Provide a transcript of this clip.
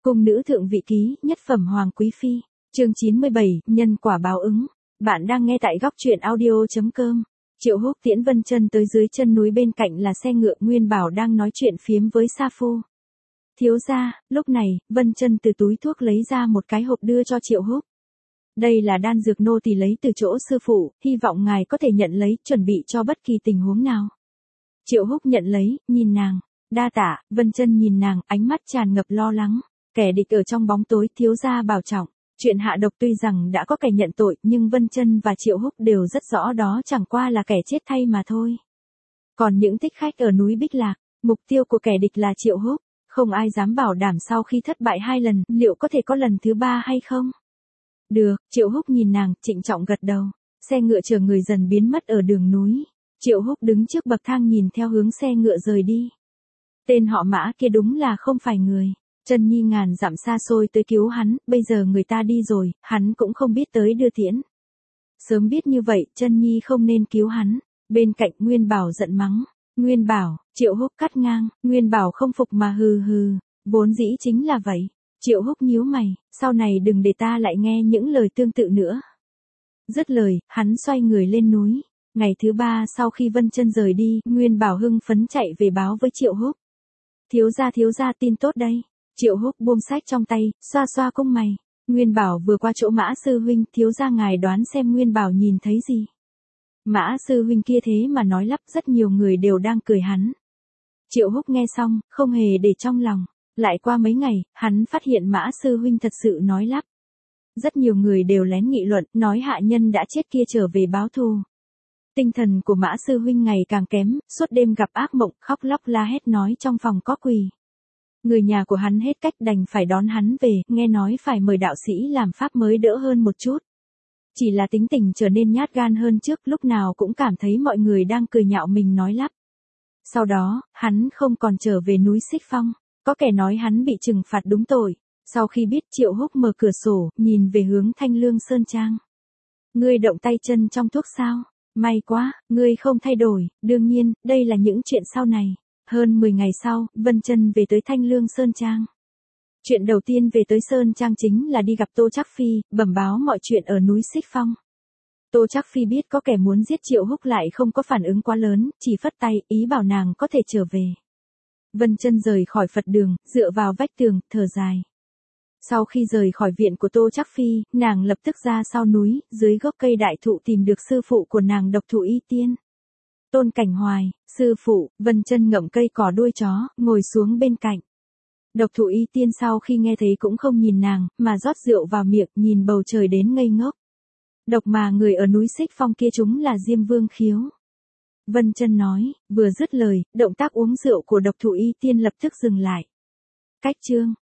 Cung nữ thượng vị ký, nhất phẩm hoàng quý phi. Chương 97, nhân quả báo ứng. Bạn đang nghe tại góc truyện audio.com. Triệu Húc tiễn Vân Chân tới dưới chân núi, bên cạnh là xe ngựa. Nguyên Bảo đang nói chuyện phiếm với Sa Phu. Thiếu gia, lúc này, Vân Chân từ túi thuốc lấy ra một cái hộp đưa cho Triệu Húc. Đây là đan dược nô tỳ lấy từ chỗ sư phụ, hy vọng ngài có thể nhận lấy, chuẩn bị cho bất kỳ tình huống nào. Triệu Húc nhận lấy, nhìn nàng. Đa tạ. Vân Chân nhìn nàng, ánh mắt tràn ngập lo lắng. Kẻ địch ở trong bóng tối, thiếu gia bảo trọng. Chuyện hạ độc tuy rằng đã có kẻ nhận tội, nhưng Vân Chân và Triệu Húc đều rất rõ đó chẳng qua là kẻ chết thay mà thôi. Còn những thích khách ở núi Bích Lạc, mục tiêu của kẻ địch là Triệu Húc. Không ai dám bảo đảm sau khi thất bại 2 lần, liệu có thể có lần thứ 3 hay không? Được. Triệu Húc nhìn nàng, trịnh trọng gật đầu. Xe ngựa chở người dần biến mất ở đường núi. Triệu Húc đứng trước bậc thang nhìn theo hướng xe ngựa rời đi. Tên họ Mã kia đúng là không phải người. Chân Nhi ngàn dặm xa xôi tới cứu hắn, bây giờ người ta đi rồi, hắn cũng không biết tới đưa tiễn. Sớm biết như vậy, Chân Nhi không nên cứu hắn. Bên cạnh Nguyên Bảo giận mắng. Nguyên Bảo. Triệu Húc cắt ngang. Nguyên Bảo không phục mà hừ hừ. Vốn dĩ chính là vậy. Triệu Húc nhíu mày, sau này đừng để ta lại nghe những lời tương tự nữa. Dứt lời, hắn xoay người lên núi. Ngày thứ 3 sau khi Vân Chân rời đi, Nguyên Bảo hưng phấn chạy về báo với Triệu Húc. Thiếu gia tin tốt đây. Triệu Húc buông sách trong tay, xoa xoa cung mày. Nguyên Bảo vừa qua chỗ Mã sư huynh, thiếu gia ngài đoán xem Nguyên Bảo nhìn thấy gì. Mã sư huynh kia thế mà nói lắp, rất nhiều người đều đang cười hắn. Triệu Húc nghe xong, không hề để trong lòng. Lại qua mấy ngày, hắn phát hiện Mã sư huynh thật sự nói lắp. Rất nhiều người đều lén nghị luận, nói hạ nhân đã chết kia trở về báo thù. Tinh thần của Mã sư huynh ngày càng kém, suốt đêm gặp ác mộng, khóc lóc la hét nói trong phòng có quỷ. Người nhà của hắn hết cách đành phải đón hắn về, nghe nói phải mời đạo sĩ làm pháp mới đỡ hơn một chút. Chỉ là tính tình trở nên nhát gan hơn trước, lúc nào cũng cảm thấy mọi người đang cười nhạo mình nói lắp. Sau đó, hắn không còn trở về núi Xích Phong. Có kẻ nói hắn bị trừng phạt đúng tội. Sau khi biết, Triệu Húc mở cửa sổ, nhìn về hướng Thanh Lương Sơn Trang. Ngươi động tay chân trong thuốc sao? May quá, ngươi không thay đổi. Đương nhiên, đây là những chuyện sau này. Hơn 10 ngày sau, Vân Chân về tới Thanh Lương Sơn Trang. Chuyện đầu tiên về tới Sơn Trang chính là đi gặp Tô Trác Phi, bẩm báo mọi chuyện ở núi Xích Phong. Tô Trác Phi biết có kẻ muốn giết Triệu Húc lại không có phản ứng quá lớn, chỉ phất tay, ý bảo nàng có thể trở về. Vân Chân rời khỏi Phật đường, dựa vào vách tường, thở dài. Sau khi rời khỏi viện của Tô Trác Phi, nàng lập tức ra sau núi, dưới gốc cây đại thụ tìm được sư phụ của nàng Độc Thủ Y Tiên. Tôn Cảnh Hoài. Sư phụ. Vân Chân ngậm cây cỏ đuôi chó, ngồi xuống bên cạnh. Độc Thủ Y Tiên sau khi nghe thấy cũng không nhìn nàng, mà rót rượu vào miệng, nhìn bầu trời đến ngây ngốc. Độc mà người ở núi Xích Phong kia chúng là Diêm Vương Khiếu. Vân Chân nói, vừa dứt lời, động tác uống rượu của Độc Thủ Y Tiên lập tức dừng lại. Cách chương.